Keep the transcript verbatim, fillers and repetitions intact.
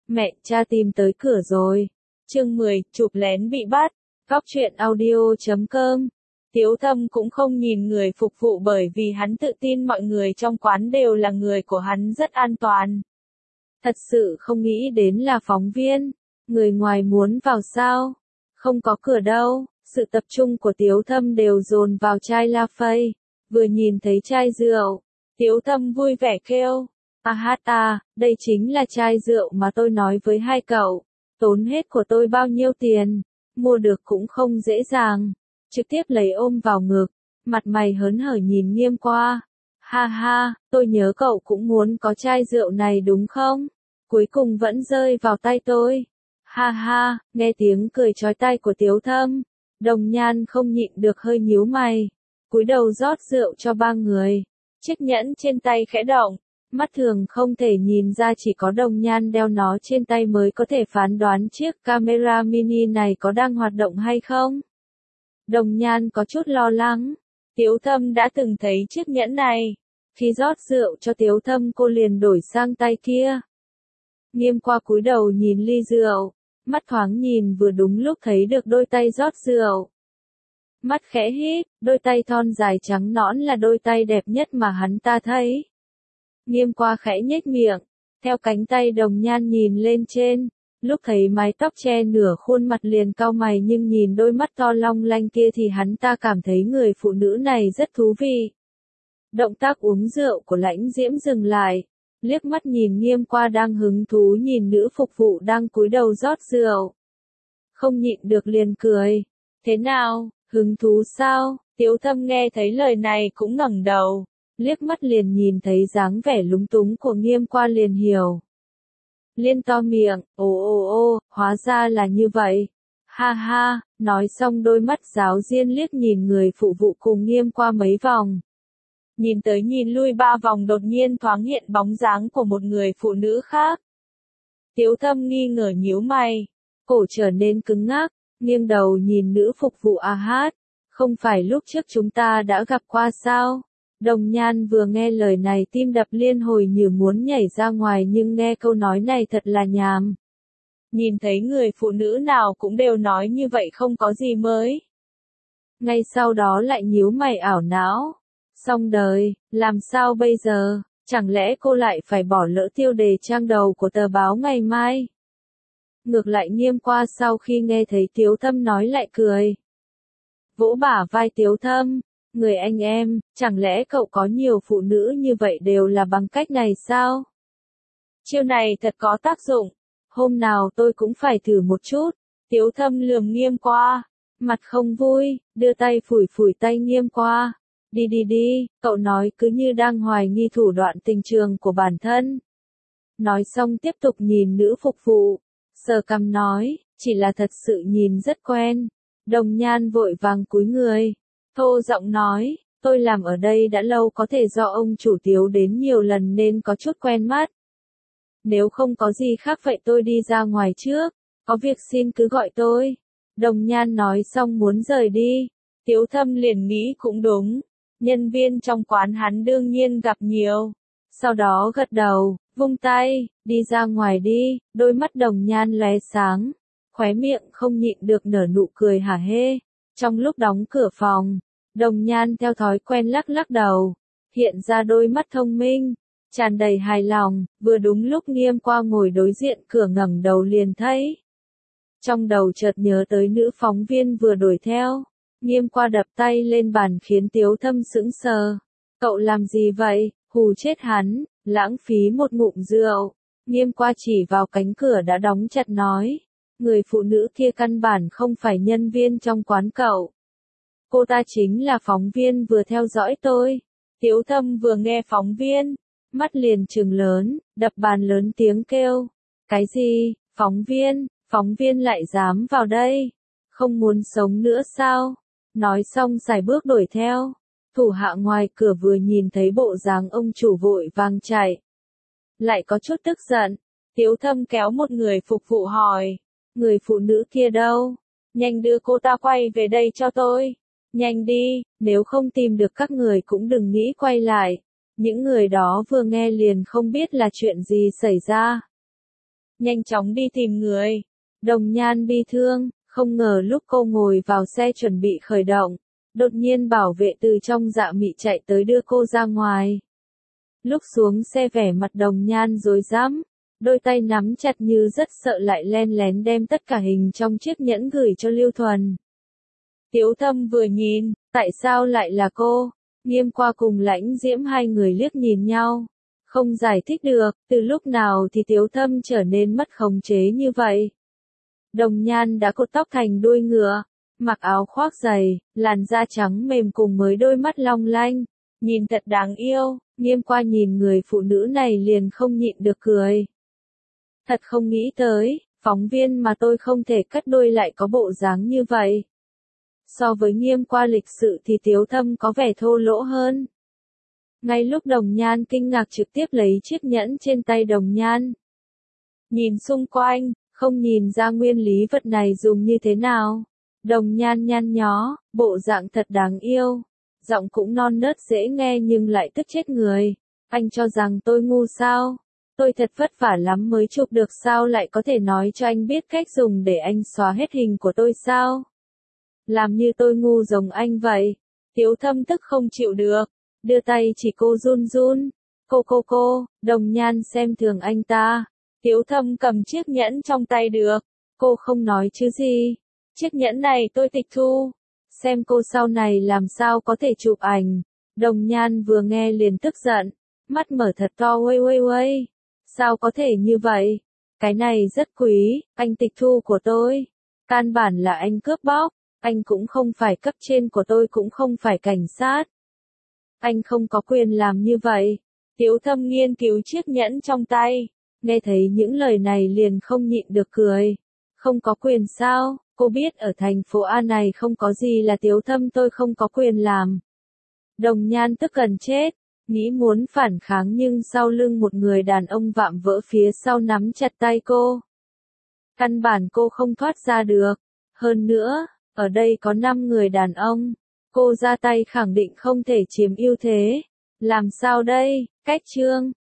Mẹ, cha tìm tới cửa rồi. Chương mười, chụp lén bị bắt. Góc truyện audio chấm com. Tiếu Thâm cũng không nhìn người phục vụ bởi vì hắn tự tin mọi người trong quán đều là người của hắn rất an toàn. Thật sự không nghĩ đến là phóng viên. Người ngoài muốn vào sao? Không có cửa đâu. Sự tập trung của Tiếu Thâm đều dồn vào chai La Phây. Vừa nhìn thấy chai rượu, Tiếu Thâm vui vẻ kêu. À hát à, đây chính là chai rượu mà tôi nói với hai cậu. Tốn hết của tôi bao nhiêu tiền, mua được cũng không dễ dàng. Trực tiếp lấy ôm vào ngực, mặt mày hớn hở nhìn Nghiêm qua. Ha ha, tôi nhớ cậu cũng muốn có chai rượu này đúng không? Cuối cùng vẫn rơi vào tay tôi. Ha ha, nghe tiếng cười chói tai của Tiếu Thâm. Đồng Nhan không nhịn được hơi nhíu mày. Cúi đầu rót rượu cho ba người. Chiếc nhẫn trên tay khẽ động. Mắt thường không thể nhìn ra, chỉ có Đồng Nhan đeo nó trên tay mới có thể phán đoán chiếc camera mini này có đang hoạt động hay không. Đồng Nhan có chút lo lắng. Tiếu Thâm đã từng thấy chiếc nhẫn này. Khi rót rượu cho Tiếu Thâm cô liền đổi sang tay kia. Nghiêm qua cúi đầu nhìn ly rượu. Mắt thoáng nhìn vừa đúng lúc thấy được đôi tay rót rượu. Mắt khẽ hít, đôi tay thon dài trắng nõn là đôi tay đẹp nhất mà hắn ta thấy. Nghiêm qua khẽ nhếch miệng, theo cánh tay Đồng Nhan nhìn lên trên, lúc thấy mái tóc che nửa khuôn mặt liền cau mày, nhưng nhìn đôi mắt to long lanh kia thì hắn ta cảm thấy người phụ nữ này rất thú vị. Động tác uống rượu của Lãnh Diễm dừng lại, liếc mắt nhìn Nghiêm qua đang hứng thú nhìn nữ phục vụ đang cúi đầu rót rượu. Không nhịn được liền cười. Thế nào, hứng thú sao? Tiếu Thâm nghe thấy lời này cũng ngẩng đầu. Liếc mắt liền nhìn thấy dáng vẻ lúng túng của Nghiêm qua liền hiểu. Liên to miệng, ồ ồ ồ, hóa ra là như vậy. Ha ha, nói xong đôi mắt giáo diên liếc nhìn người phụ vụ cùng Nghiêm qua mấy vòng. Nhìn tới nhìn lui ba vòng đột nhiên thoáng hiện bóng dáng của một người phụ nữ khác. Tiếu Thâm nghi ngờ nhíu mày, cổ trở nên cứng ngắc, nghiêng đầu nhìn nữ phục vụ A Hát. Không phải lúc trước chúng ta đã gặp qua sao? Đồng Nhan vừa nghe lời này tim đập liên hồi như muốn nhảy ra ngoài, nhưng nghe câu nói này thật là nhàm. Nhìn thấy người phụ nữ nào cũng đều nói như vậy không có gì mới. Ngay sau đó lại nhíu mày ảo não. Xong đời, làm sao bây giờ, chẳng lẽ cô lại phải bỏ lỡ tiêu đề trang đầu của tờ báo ngày mai? Ngược lại Nghiêm qua sau khi nghe thấy Tiếu Thâm nói lại cười. Vỗ bả vai Tiếu Thâm, người anh em, chẳng lẽ cậu có nhiều phụ nữ như vậy đều là bằng cách này sao? Chiêu này thật có tác dụng, hôm nào tôi cũng phải thử một chút. Tiếu Thâm lườm Nghiêm qua, mặt không vui, đưa tay phủi phủi tay Nghiêm qua. Đi đi đi, cậu nói cứ như đang hoài nghi thủ đoạn tình trường của bản thân. Nói xong tiếp tục nhìn nữ phục vụ, sờ cằm nói, chỉ là thật sự nhìn rất quen. Đồng Nhan vội vàng cúi người, thô giọng nói, tôi làm ở đây đã lâu, có thể do ông chủ Tiếu đến nhiều lần nên có chút quen mắt. Nếu không có gì khác vậy tôi đi ra ngoài trước, có việc xin cứ gọi tôi. Đồng Nhan nói xong muốn rời đi, Tiếu Thâm liền nghĩ cũng đúng. Nhân viên trong quán hắn đương nhiên gặp nhiều. Sau đó gật đầu, vung tay, đi ra ngoài đi, đôi mắt Đồng Nhan lóe sáng, khóe miệng không nhịn được nở nụ cười hả hê. Trong lúc đóng cửa phòng, Đồng Nhan theo thói quen lắc lắc đầu, hiện ra đôi mắt thông minh, tràn đầy hài lòng, vừa đúng lúc Nghiêm qua ngồi đối diện cửa ngẩng đầu liền thấy. Trong đầu chợt nhớ tới nữ phóng viên vừa đuổi theo. Nghiêm qua đập tay lên bàn khiến Tiếu Thâm sững sờ. Cậu làm gì vậy, hù chết hắn, lãng phí một ngụm rượu. Nghiêm qua chỉ vào cánh cửa đã đóng chặt nói. Người phụ nữ kia căn bản không phải nhân viên trong quán cậu. Cô ta chính là phóng viên vừa theo dõi tôi. Tiếu Thâm vừa nghe phóng viên, mắt liền trừng lớn, đập bàn lớn tiếng kêu. Cái gì, phóng viên, phóng viên lại dám vào đây? Không muốn sống nữa sao? Nói xong xài bước đuổi theo. Thủ hạ ngoài cửa vừa nhìn thấy bộ dáng ông chủ vội vàng chạy. Lại có chút tức giận. Tiếu Thâm kéo một người phục vụ hỏi. Người phụ nữ kia đâu? Nhanh đưa cô ta quay về đây cho tôi. Nhanh đi, nếu không tìm được các người cũng đừng nghĩ quay lại. Những người đó vừa nghe liền không biết là chuyện gì xảy ra. nhanh chóng đi tìm người. Đồng Nhan bi thương, không ngờ lúc cô ngồi vào xe chuẩn bị khởi động, đột nhiên bảo vệ từ trong Dạ Mị chạy tới đưa cô ra ngoài. Lúc xuống xe vẻ mặt Đồng Nhan rối rắm, đôi tay nắm chặt như rất sợ lại len lén đem tất cả hình trong chiếc nhẫn gửi cho Lưu Thuần. Tiếu Thâm vừa nhìn, tại sao lại là cô? Nghiêm Qua cùng Lãnh Diễm hai người liếc nhìn nhau, không giải thích được, từ lúc nào thì Tiếu Thâm trở nên mất khống chế như vậy. Đồng Nhan đã cột tóc thành đuôi ngựa, mặc áo khoác dày, làn da trắng mềm cùng với đôi mắt long lanh, nhìn thật đáng yêu. Nghiêm Qua nhìn người phụ nữ này liền không nhịn được cười. Thật không nghĩ tới, phóng viên mà tôi không thể cắt đuôi lại có bộ dáng như vậy. So với Nghiêm Qua lịch sự thì Tiếu Thâm có vẻ thô lỗ hơn. Ngay lúc Đồng Nhan kinh ngạc trực tiếp lấy chiếc nhẫn trên tay Đồng Nhan. Nhìn xung quanh, không nhìn ra nguyên lý vật này dùng như thế nào. Đồng Nhan nhăn nhó, bộ dạng thật đáng yêu. Giọng cũng non nớt dễ nghe nhưng lại tức chết người. Anh cho rằng tôi ngu sao? Tôi thật vất vả lắm mới chụp được sao lại có thể nói cho anh biết cách dùng để anh xóa hết hình của tôi sao? Làm như tôi ngu giống anh vậy. Tiếu Thâm tức không chịu được, đưa tay chỉ cô run run. Cô cô cô, Đồng Nhan xem thường anh ta. Tiếu Thâm cầm chiếc nhẫn trong tay được. Cô không nói chứ gì. Chiếc nhẫn này tôi tịch thu. Xem cô sau này làm sao có thể chụp ảnh. Đồng Nhan vừa nghe liền tức giận, mắt mở thật to uây uây uây. Sao có thể như vậy? Cái này rất quý, anh tịch thu của tôi. Căn bản là anh cướp bóc, anh cũng không phải cấp trên của tôi cũng không phải cảnh sát. Anh không có quyền làm như vậy. Tiếu Thâm nghiên cứu chiếc nhẫn trong tay, nghe thấy những lời này liền không nhịn được cười. Không có quyền sao? Cô biết ở thành phố A này không có gì là Tiếu Thâm tôi không có quyền làm. Đồng Nhan tức gần chết, nghĩ muốn phản kháng nhưng sau lưng một người đàn ông vạm vỡ phía sau nắm chặt tay cô. Căn bản cô không thoát ra được. Hơn nữa, ở đây có năm người đàn ông. Cô ra tay khẳng định không thể chiếm ưu thế. Làm sao đây? Cách chương